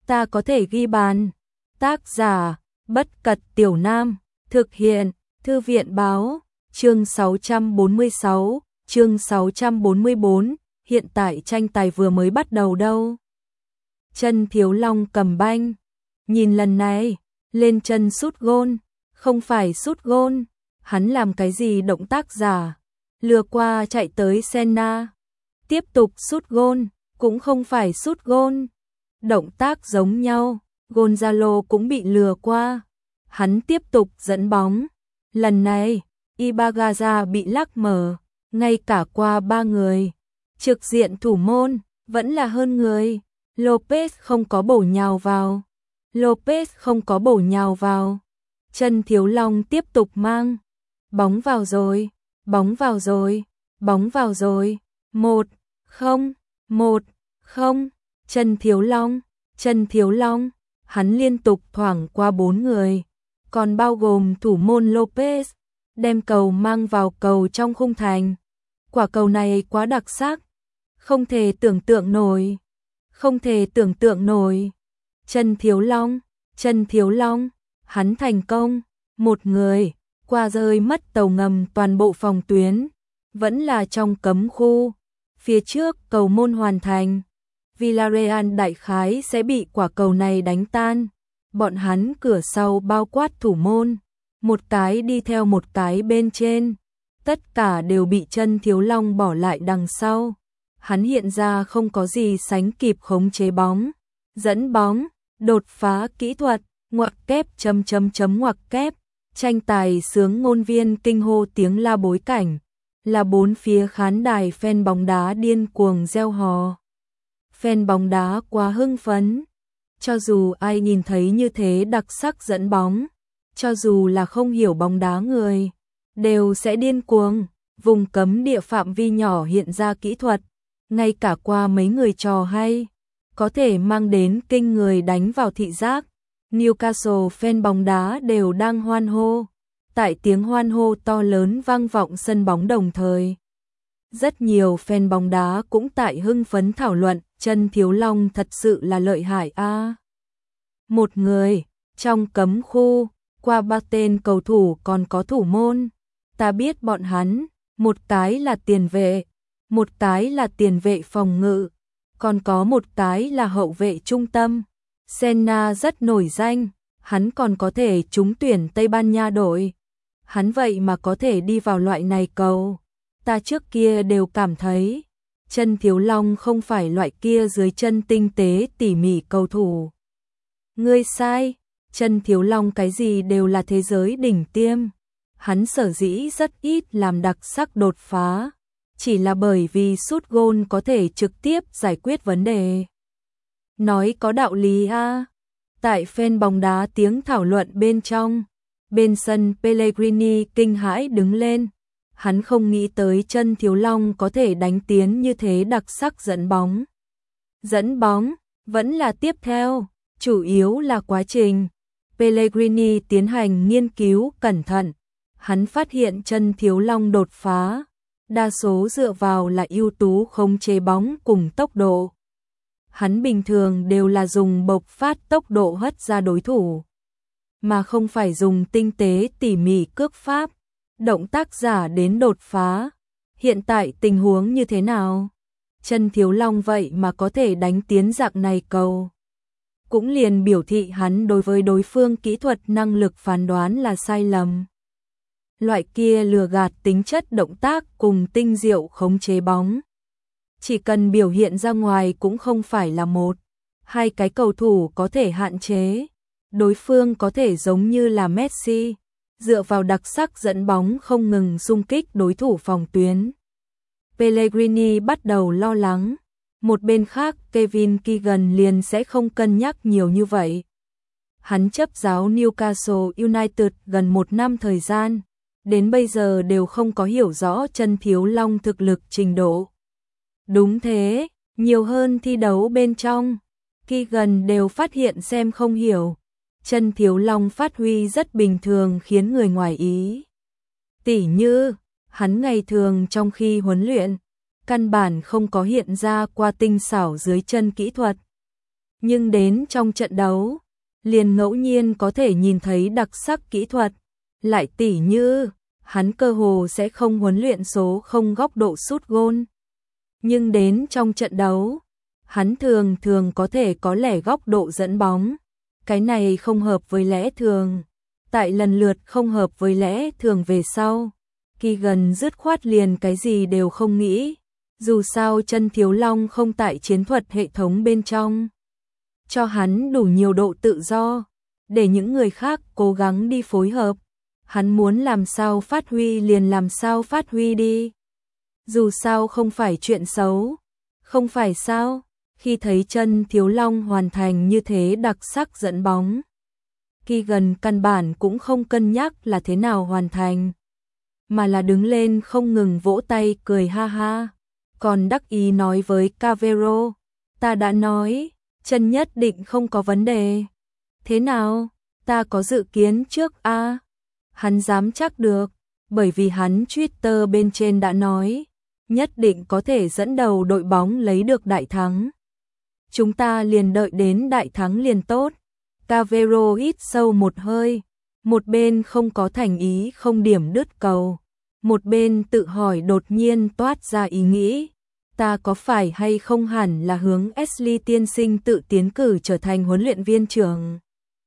ta có thể ghi bàn. Tác giả, Bất Cật Tiểu Nam, thực hiện, Thư viện báo, chương 646, chương 644, hiện tại tranh tài vừa mới bắt đầu đâu. Chân Thiếu Long cầm banh, nhìn lần này, lên chân sút gôn, không phải sút gôn, hắn làm cái gì động tác giả, lừa qua chạy tới Senna, tiếp tục sút gôn, cũng không phải sút gôn, động tác giống nhau, Gonzalo cũng bị lừa qua, hắn tiếp tục dẫn bóng, lần này, Ibagaza bị lắc mở, ngay cả qua 3 người, trực diện thủ môn, vẫn là hơn người, Lopez không có bổ nhào vào, Lopez không có bổ nhào vào, Chân Thiếu Long tiếp tục mang, bóng vào rồi, bóng vào rồi, bóng vào rồi, 1-0, 1-0, Chân Thiếu Long, hắn liên tục thoảng qua 4 người, còn bao gồm thủ môn Lopez, đem cầu mang vào cầu trong khung thành. Quả cầu này quá đặc sắc, không thể tưởng tượng nổi, không thể tưởng tượng nổi. Chân Thiếu Long, hắn thành công, một người, qua rơi mất tàu ngầm toàn bộ phòng tuyến, vẫn là trong cấm khu, phía trước cầu môn hoàn thành. Villarreal đại khái sẽ bị quả cầu này đánh tan, bọn hắn cửa sau bao quát thủ môn, một cái đi theo một cái bên trên, tất cả đều bị Chân Thiếu Long bỏ lại đằng sau. Hắn hiện ra không có gì sánh kịp khống chế bóng, dẫn bóng, đột phá kỹ thuật, ngoặc kép ngoặc kép, tranh tài sướng ngôn viên kinh hô tiếng la bối cảnh, là bốn phía khán đài fan bóng đá điên cuồng reo hò. Fan bóng đá quá hưng phấn, cho dù ai nhìn thấy như thế đặc sắc dẫn bóng, cho dù là không hiểu bóng đá người, đều sẽ điên cuồng, vùng cấm địa phạm vi nhỏ hiện ra kỹ thuật, ngay cả qua mấy người trò hay, có thể mang đến kinh người đánh vào thị giác. Newcastle fan bóng đá đều đang hoan hô, tại tiếng hoan hô to lớn vang vọng sân bóng đồng thời. Rất nhiều fan bóng đá cũng tại hưng phấn thảo luận, Chân Thiếu Long thật sự là lợi hại a. Một người, trong cấm khu, qua 3 tên cầu thủ còn có thủ môn, ta biết bọn hắn, một cái là tiền vệ, một cái là tiền vệ phòng ngự, còn có một cái là hậu vệ trung tâm. Senna rất nổi danh, hắn còn có thể trúng tuyển Tây Ban Nha đội. Hắn vậy mà có thể đi vào loại này cầu. Ta trước kia đều cảm thấy, Chân Thiếu Long không phải loại kia dưới chân tinh tế tỉ mỉ cầu thủ. Ngươi sai, Chân Thiếu Long cái gì đều là thế giới đỉnh tiêm. Hắn sở dĩ rất ít làm đặc sắc đột phá, chỉ là bởi vì sút gôn có thể trực tiếp giải quyết vấn đề. Nói có đạo lý a. Tại fan bóng đá tiếng thảo luận bên trong, bên sân Pellegrini kinh hãi đứng lên. Hắn không nghĩ tới Chân Thiếu Long có thể đánh tiến như thế đặc sắc dẫn bóng. Dẫn bóng, vẫn là tiếp theo, chủ yếu là quá trình. Pellegrini tiến hành nghiên cứu cẩn thận. Hắn phát hiện Chân Thiếu Long đột phá, đa số dựa vào là ưu tú khống chế bóng cùng tốc độ. Hắn bình thường đều là dùng bộc phát tốc độ hất ra đối thủ, mà không phải dùng tinh tế tỉ mỉ cước pháp, động tác giả đến đột phá. Hiện tại tình huống như thế nào? Chân Thiếu Long vậy mà có thể đánh tiến dạng này cầu. Cũng liền biểu thị hắn đối với đối phương kỹ thuật năng lực phán đoán là sai lầm. Loại kia lừa gạt tính chất động tác cùng tinh diệu khống chế bóng, chỉ cần biểu hiện ra ngoài cũng không phải là một, hai cái cầu thủ có thể hạn chế. Đối phương có thể giống như là Messi, dựa vào đặc sắc dẫn bóng không ngừng xung kích đối thủ phòng tuyến. Pellegrini bắt đầu lo lắng. Một bên khác Kevin Keegan liền sẽ không cân nhắc nhiều như vậy. Hắn chấp giáo Newcastle United gần 1 năm thời gian, đến bây giờ đều không có hiểu rõ Chân Thiếu Long thực lực trình độ. Đúng thế, nhiều hơn thi đấu bên trong, Keegan đều phát hiện xem không hiểu. Chân Thiếu Long phát huy rất bình thường khiến người ngoài ý. Tỉ như, hắn ngày thường trong khi huấn luyện, căn bản không có hiện ra qua tinh xảo dưới chân kỹ thuật. Nhưng đến trong trận đấu, liền ngẫu nhiên có thể nhìn thấy đặc sắc kỹ thuật, lại tỉ như hắn cơ hồ sẽ không huấn luyện số không góc độ sút gôn. Nhưng đến trong trận đấu, hắn thường thường có thể có lẻ góc độ dẫn bóng. Cái này không hợp với lẽ thường. Tại lần lượt không hợp với lẽ thường về sau, Keegan dứt khoát liền cái gì đều không nghĩ. Dù sao chân Thiếu Long không tại chiến thuật hệ thống bên trong, cho hắn đủ nhiều độ tự do, để những người khác cố gắng đi phối hợp. Hắn muốn làm sao phát huy liền làm sao phát huy đi. Dù sao không phải chuyện xấu, không phải sao, khi thấy chân Thiếu Long hoàn thành như thế đặc sắc dẫn bóng. Keegan căn bản cũng không cân nhắc là thế nào hoàn thành, mà là đứng lên không ngừng vỗ tay cười ha ha, còn đắc ý nói với Cavero, ta đã nói, chân nhất định không có vấn đề. Thế nào, ta có dự kiến trước a? Hắn dám chắc được, bởi vì hắn Twitter bên trên đã nói, nhất định có thể dẫn đầu đội bóng lấy được đại thắng. Chúng ta liền đợi đến đại thắng liền tốt. Cavero hít sâu một hơi, một bên không có thành ý không điểm đứt cầu, một bên tự hỏi đột nhiên toát ra ý nghĩ, ta có phải hay không hẳn là hướng Ashley tiên sinh tự tiến cử trở thành huấn luyện viên trưởng.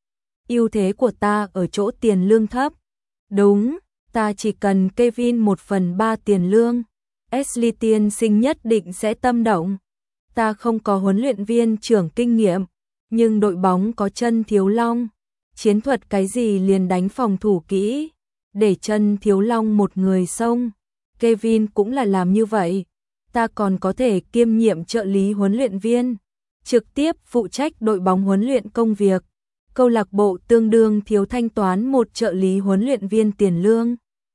Ưu thế của ta ở chỗ tiền lương thấp. Đúng, ta chỉ cần Kevin 1/3 tiền lương, Ashley tiên sinh nhất định sẽ tâm động. Ta không có huấn luyện viên trưởng kinh nghiệm, nhưng đội bóng có chân Thiếu Long, chiến thuật cái gì liền đánh phòng thủ kỹ, để chân Thiếu Long một người xông. Kevin cũng là làm như vậy. Ta còn có thể kiêm nhiệm trợ lý huấn luyện viên, trực tiếp phụ trách đội bóng huấn luyện công việc. Câu lạc bộ tương đương thiếu thanh toán một trợ lý huấn luyện viên tiền lương.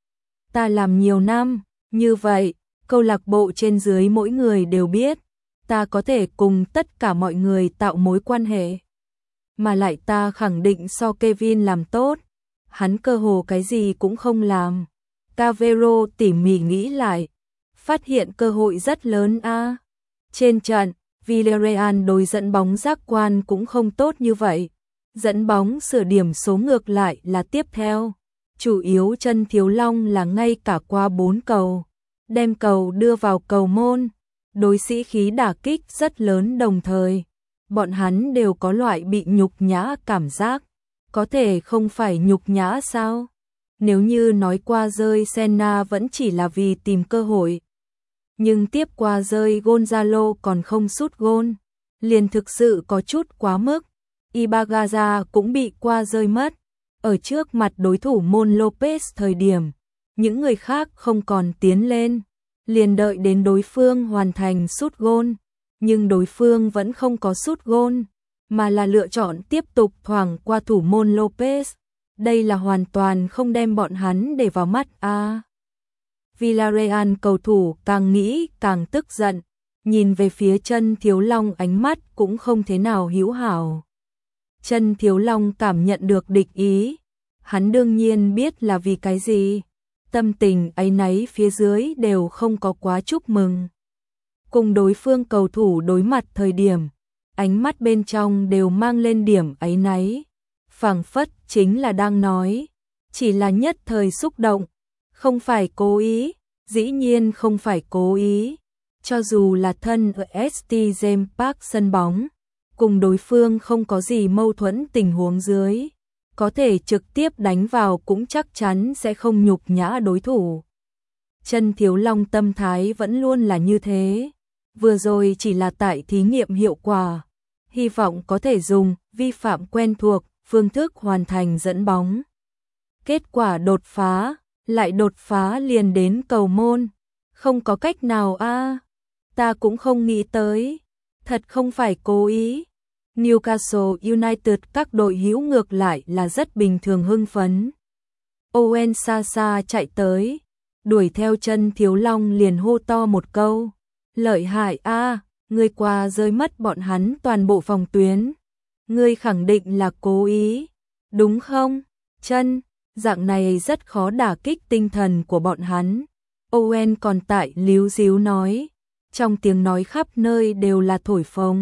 Ta làm nhiều năm, như vậy, câu lạc bộ trên dưới mỗi người đều biết, ta có thể cùng tất cả mọi người tạo mối quan hệ. Mà lại ta khẳng định so Kevin làm tốt, hắn cơ hồ cái gì cũng không làm. Cavero tỉ mỉ nghĩ lại, phát hiện cơ hội rất lớn a. Trên trận, Villarreal đối dẫn bóng giác quan cũng không tốt như vậy. Dẫn bóng sửa điểm số ngược lại là tiếp theo. Chủ yếu chân Thiếu Long là ngay cả qua 4 cầu, đem cầu đưa vào cầu môn. Đối sĩ khí đả kích rất lớn đồng thời. Bọn hắn đều có loại bị nhục nhã cảm giác. Có thể không phải nhục nhã sao? Nếu như nói qua rơi Senna vẫn chỉ là vì tìm cơ hội. Nhưng tiếp qua rơi Gonzalo còn không sút gôn, liền thực sự có chút quá mức. Ibargaza cũng bị qua rơi mất. Ở trước mặt đối thủ Mon Lopez thời điểm, những người khác không còn tiến lên, liền đợi đến đối phương hoàn thành sút gôn, nhưng đối phương vẫn không có sút gôn, mà là lựa chọn tiếp tục thoảng qua thủ môn Lopez. Đây là hoàn toàn không đem bọn hắn để vào mắt a. Villarreal cầu thủ càng nghĩ càng tức giận, nhìn về phía chân Thiếu Long ánh mắt cũng không thế nào hữu hảo. Chân Thiếu Long cảm nhận được địch ý, hắn đương nhiên biết là vì cái gì, tâm tình áy náy phía dưới đều không có quá chúc mừng. Cùng đối phương cầu thủ đối mặt thời điểm, ánh mắt bên trong đều mang lên điểm áy náy, phảng phất chính là đang nói, chỉ là nhất thời xúc động, không phải cố ý, dĩ nhiên không phải cố ý, cho dù là thân ở St. James Park sân bóng, cùng đối phương không có gì mâu thuẫn tình huống dưới, có thể trực tiếp đánh vào cũng chắc chắn sẽ không nhục nhã đối thủ. Chân Thiếu Long tâm thái vẫn luôn là như thế, vừa rồi chỉ là tại thí nghiệm hiệu quả, hy vọng có thể dùng vi phạm quen thuộc, phương thức hoàn thành dẫn bóng. Kết quả đột phá, lại đột phá liền đến cầu môn, không có cách nào a. Ta cũng không nghĩ tới, thật không phải cố ý. Newcastle United các đội hữu ngược lại là rất bình thường hưng phấn. Owen Sasa chạy tới, đuổi theo chân Thiếu Long liền hô to một câu, lợi hại a, ngươi qua rơi mất bọn hắn toàn bộ phòng tuyến. Ngươi khẳng định là cố ý, đúng không? Chân, dạng này rất khó đả kích tinh thần của bọn hắn. Owen còn tại líu díu nói, trong tiếng nói khắp nơi đều là thổi phồng.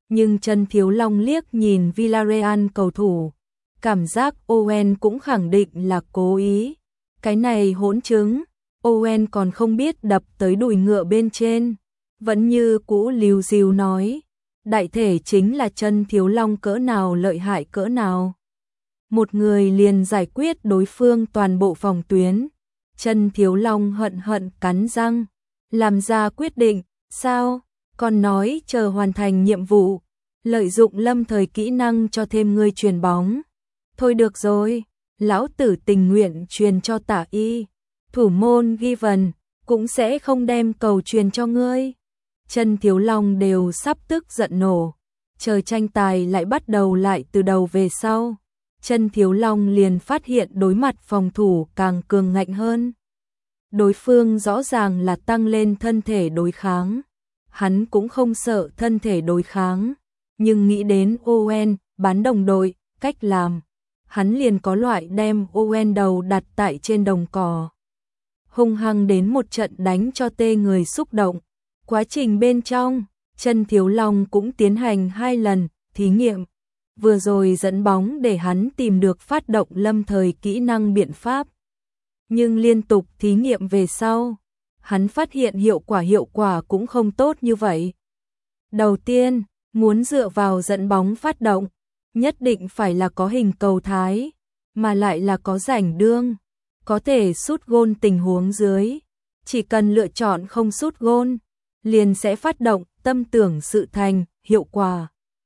Nhưng Chân Thiếu Long liếc nhìn Villarreal cầu thủ, cảm giác Owen cũng khẳng định là cố ý. Cái này hỗn chứng, Owen còn không biết đập tới đùi ngựa bên trên. Vẫn như cũ líu díu nói, đại thể chính là Chân Thiếu Long cỡ nào lợi hại cỡ nào. Một người liền giải quyết đối phương toàn bộ phòng tuyến. Chân Thiếu Long hận hận cắn răng, làm ra quyết định, sao, còn nói chờ hoàn thành nhiệm vụ, lợi dụng lâm thời kỹ năng cho thêm người truyền bóng. Thôi được rồi, lão tử tình nguyện truyền cho Tả Y, thủ môn Given, cũng sẽ không đem cầu truyền cho ngươi. Chân Thiếu Long đều sắp tức giận nổ, chờ tranh tài lại bắt đầu lại từ đầu về sau. Chân Thiếu Long liền phát hiện đối mặt phòng thủ càng cường ngạnh hơn. Đối phương rõ ràng là tăng lên thân thể đối kháng. Hắn cũng không sợ thân thể đối kháng, nhưng nghĩ đến Owen, bán đồng đội, cách làm, hắn liền có loại đem Owen đầu đặt tại trên đồng cỏ. Hung hăng đến một trận đánh cho tê người xúc động. Quá trình bên trong, Chân Thiếu Long cũng tiến hành 2 lần thí nghiệm. Vừa rồi dẫn bóng để hắn tìm được phát động lâm thời kỹ năng biện pháp. Nhưng liên tục thí nghiệm về sau, hắn phát hiện hiệu quả cũng không tốt như vậy. Đầu tiên, muốn dựa vào dẫn bóng phát động, nhất định phải là có hình cầu thái, mà lại là có rảnh đương, có thể sút gôn tình huống dưới. Chỉ cần lựa chọn không sút gôn, liền sẽ phát động tâm tưởng sự thành, hiệu quả.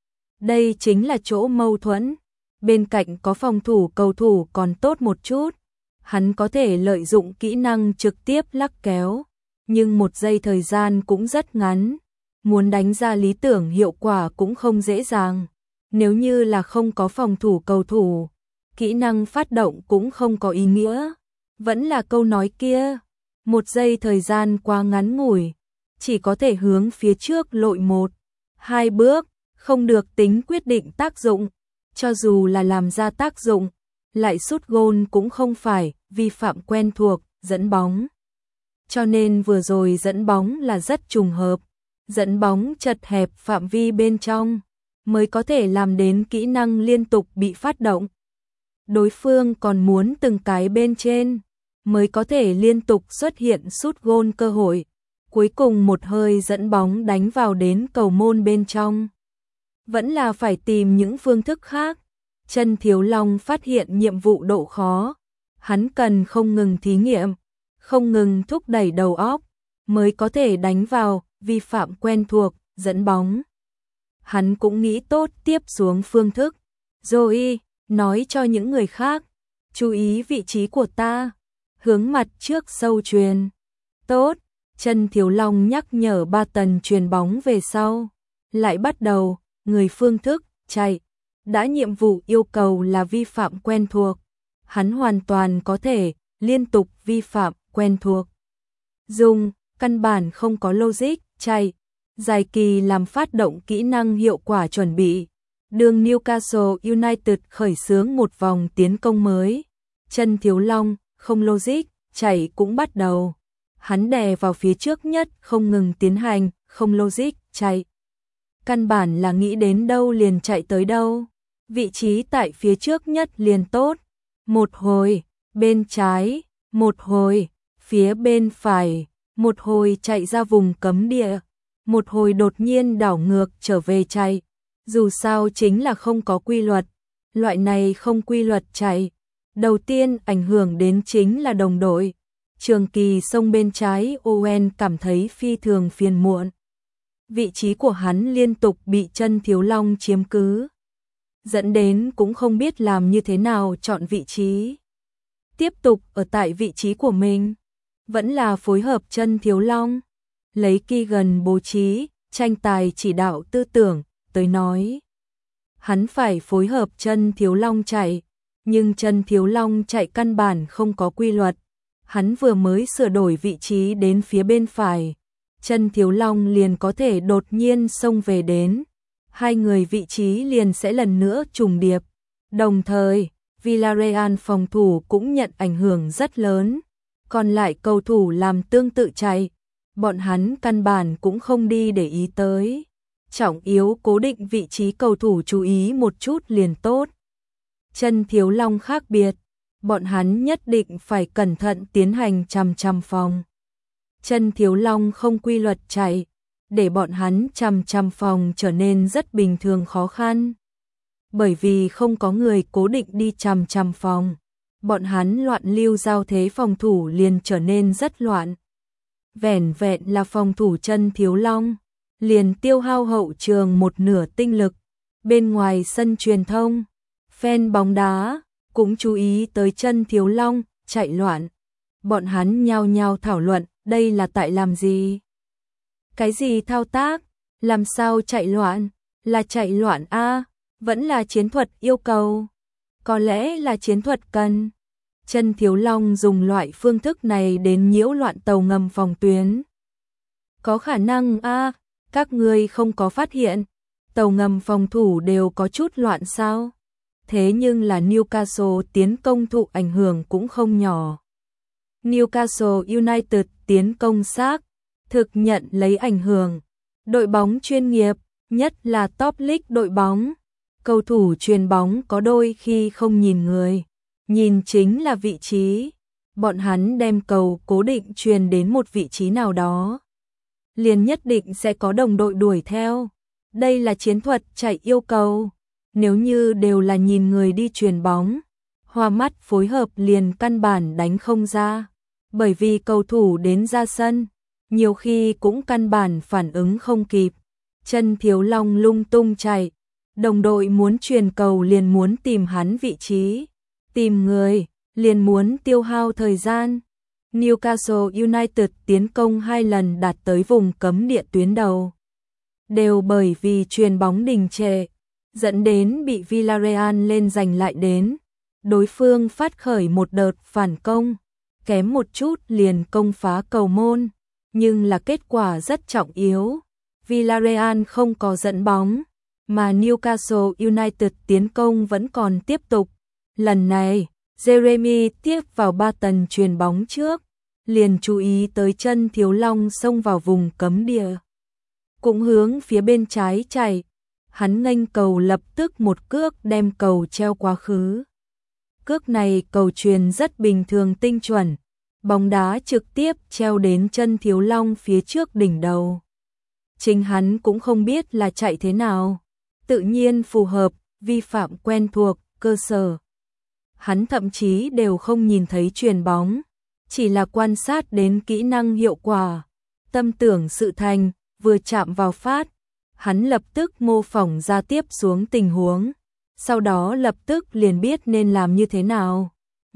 Đây chính là chỗ mâu thuẫn. Bên cạnh có phòng thủ cầu thủ còn tốt một chút, hắn có thể lợi dụng kỹ năng trực tiếp lắc kéo, nhưng 1 giây thời gian cũng rất ngắn. Muốn đánh ra lý tưởng hiệu quả cũng không dễ dàng. Nếu như là không có phòng thủ cầu thủ, kỹ năng phát động cũng không có ý nghĩa. Vẫn là câu nói kia, 1 giây thời gian quá ngắn ngủi, chỉ có thể hướng phía trước lội 1-2 bước, không được tính quyết định tác dụng. Cho dù là làm ra tác dụng, lại sút gôn cũng không phải vi phạm quen thuộc, dẫn bóng. Cho nên vừa rồi dẫn bóng là rất trùng hợp, dẫn bóng chật hẹp phạm vi bên trong, mới có thể làm đến kỹ năng liên tục bị phát động. Đối phương còn muốn từng cái bên trên, mới có thể liên tục xuất hiện sút gôn cơ hội. Cuối cùng một hơi dẫn bóng đánh vào đến cầu môn bên trong. Vẫn là phải tìm những phương thức khác. Chân Thiếu Long phát hiện nhiệm vụ độ khó. Hắn cần không ngừng thí nghiệm, không ngừng thúc đẩy đầu óc, mới có thể đánh vào, vi phạm quen thuộc, dẫn bóng. Hắn cũng nghĩ tốt tiếp xuống phương thức. Rồi, nói cho những người khác, chú ý vị trí của ta, hướng mặt trước sâu truyền. Tốt, Chân Thiếu Long nhắc nhở 3 tần truyền bóng về sau. Lại bắt đầu, người phương thức, chạy. Đã nhiệm vụ yêu cầu là vi phạm quen thuộc. Hắn hoàn toàn có thể liên tục vi phạm quen thuộc. Dùng, căn bản không có logic, chạy. Dài kỳ làm phát động kỹ năng hiệu quả chuẩn bị. Đường Newcastle United khởi xướng một vòng tiến công mới. Chân Thiếu Long, không logic, chạy cũng bắt đầu. Hắn đè vào phía trước nhất, không ngừng tiến hành, không logic, chạy. Căn bản là nghĩ đến đâu liền chạy tới đâu. Vị trí tại phía trước nhất liền tốt. Một hồi, bên trái, một hồi, phía bên phải, một hồi chạy ra vùng cấm địa, một hồi đột nhiên đảo ngược trở về chạy. Dù sao chính là không có quy luật. Loại này không quy luật chạy. Đầu tiên ảnh hưởng đến chính là đồng đội. Trường Kỳ sông bên trái, Owen cảm thấy phi thường phiền muộn. Vị trí của hắn liên tục bị Chân Thiếu Long chiếm cứ, dẫn đến cũng không biết làm như thế nào chọn vị trí. Tiếp tục ở tại vị trí của mình, vẫn là phối hợp Chân Thiếu Long, lấy Keegan bố trí, tranh tài chỉ đạo tư tưởng, tới nói. Hắn phải phối hợp Chân Thiếu Long chạy, nhưng Chân Thiếu Long chạy căn bản không có quy luật. Hắn vừa mới sửa đổi vị trí đến phía bên phải, Chân Thiếu Long liền có thể đột nhiên xông về đến. 2 người vị trí liền sẽ lần nữa trùng điệp. Đồng thời, Villarreal phòng thủ cũng nhận ảnh hưởng rất lớn. Còn lại cầu thủ làm tương tự chạy, bọn hắn căn bản cũng không đi để ý tới. trọng yếu cố định vị trí cầu thủ chú ý một chút liền tốt. Chân Thiếu Long khác biệt, bọn hắn nhất định phải cẩn thận tiến hành chằm phòng. Chân Thiếu Long không quy luật chạy, để bọn hắn chằm phòng trở nên rất bình thường khó khăn. Bởi vì không có người cố định đi chằm phòng, bọn hắn loạn lưu giao thế phòng thủ liền trở nên rất loạn. Vẻn vẹn là phòng thủ Chân Thiếu Long, liền tiêu hao hậu trường một nửa tinh lực. Bên ngoài sân truyền thông, fan bóng đá cũng chú ý tới Chân Thiếu Long chạy loạn. Bọn hắn nhao nhao thảo luận, đây là tại làm gì? Cái gì thao tác? Làm sao chạy loạn? Là chạy loạn a, vẫn là chiến thuật yêu cầu? Có lẽ là chiến thuật cần. Chân Thiếu Long dùng loại phương thức này đến nhiễu loạn tàu ngầm phòng tuyến. Có khả năng a, các ngươi không có phát hiện, tàu ngầm phòng thủ đều có chút loạn sao? Thế nhưng là Newcastle tiến công thụ ảnh hưởng cũng không nhỏ. Newcastle United tiến công xác, thực nhận lấy ảnh hưởng. Đội bóng chuyên nghiệp, nhất là top league đội bóng, cầu thủ chuyền bóng có đôi khi không nhìn người, nhìn chính là vị trí. Bọn hắn đem cầu cố định truyền đến một vị trí nào đó, liền nhất định sẽ có đồng đội đuổi theo. Đây là chiến thuật chạy yêu cầu. Nếu như đều là nhìn người đi chuyền bóng, hoa mắt phối hợp liền căn bản đánh không ra. Bởi vì cầu thủ đến ra sân, nhiều khi cũng căn bản phản ứng không kịp. Chân Thiếu Long lung tung chạy, đồng đội muốn truyền cầu liền muốn tìm hắn vị trí, tìm người liền muốn tiêu hao thời gian. Newcastle United tiến công 2 lần đạt tới vùng cấm địa tuyến đầu, đều bởi vì chuyền bóng đình trệ, dẫn đến bị Villarreal lên giành lại đến. Đối phương phát khởi một đợt phản công, kém một chút liền công phá cầu môn, nhưng là kết quả rất trọng yếu. Villarreal không có dẫn bóng, mà Newcastle United tiến công vẫn còn tiếp tục. Lần này, Jeremy tiếp vào 3 tần chuyền bóng trước, liền chú ý tới Chân Thiếu Long xông vào vùng cấm địa, cũng hướng phía bên trái chạy. Hắn nghênh cầu lập tức một cước đem cầu treo quá khứ. Cước này cầu truyền rất bình thường tinh chuẩn, bóng đá trực tiếp treo đến Chân Thiếu Long phía trước đỉnh đầu. Chính hắn cũng không biết là chạy thế nào, tự nhiên phù hợp, vi phạm quen thuộc, cơ sở. Hắn thậm chí đều không nhìn thấy chuyền bóng, chỉ là quan sát đến kỹ năng hiệu quả. Tâm tưởng sự thành, vừa chạm vào phát, hắn lập tức mô phỏng ra tiếp xuống tình huống, sau đó lập tức liền biết nên làm như thế nào.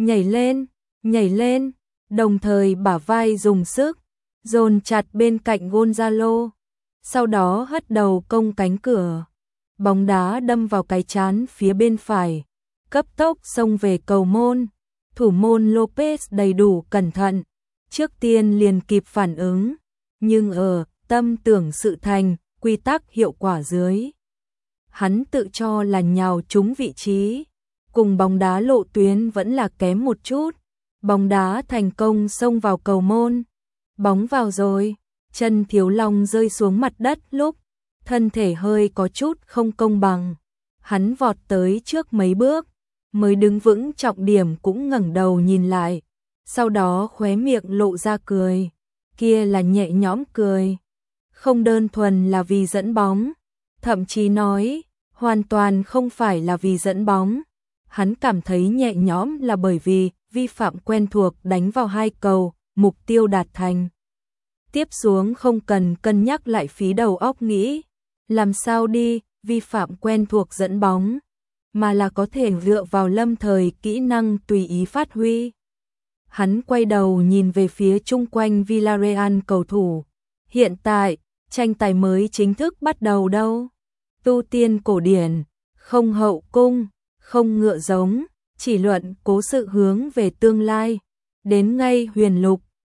Nhảy lên, đồng thời bả vai dùng sức, dồn chặt bên cạnh Gonzalo, sau đó hất đầu công cánh cửa. Bóng đá đâm vào cái trán phía bên phải, cấp tốc xông về cầu môn. Thủ môn Lopez đầy đủ cẩn thận, trước tiên liền kịp phản ứng, nhưng ở tâm tưởng sự thành, quy tắc hiệu quả dưới, hắn tự cho là nhào trúng vị trí, cùng bóng đá lộ tuyến vẫn là kém một chút. Bóng đá thành công xông vào cầu môn, bóng vào rồi. Chân Thiếu Long rơi xuống mặt đất lúc, thân thể hơi có chút không công bằng, hắn vọt tới trước mấy bước, mới đứng vững trọng điểm cũng ngẩng đầu nhìn lại, sau đó khóe miệng lộ ra cười, kia là nhẹ nhõm cười, không đơn thuần là vì dẫn bóng, thậm chí nói, hoàn toàn không phải là vì dẫn bóng. Hắn cảm thấy nhẹ nhõm là bởi vì vi phạm quen thuộc đánh vào 2 cầu, mục tiêu đạt thành. Tiếp xuống không cần cân nhắc lại phí đầu óc nghĩ, làm sao đi, vi phạm quen thuộc dẫn bóng, mà là có thể dựa vào lâm thời kỹ năng tùy ý phát huy. Hắn quay đầu nhìn về phía chung quanh Villarreal cầu thủ. Hiện tại, tranh tài mới chính thức bắt đầu đâu. Tu tiên cổ điển, không hậu cung, không ngựa giống, chỉ luận cố sự hướng về tương lai. Đến ngay huyền lục,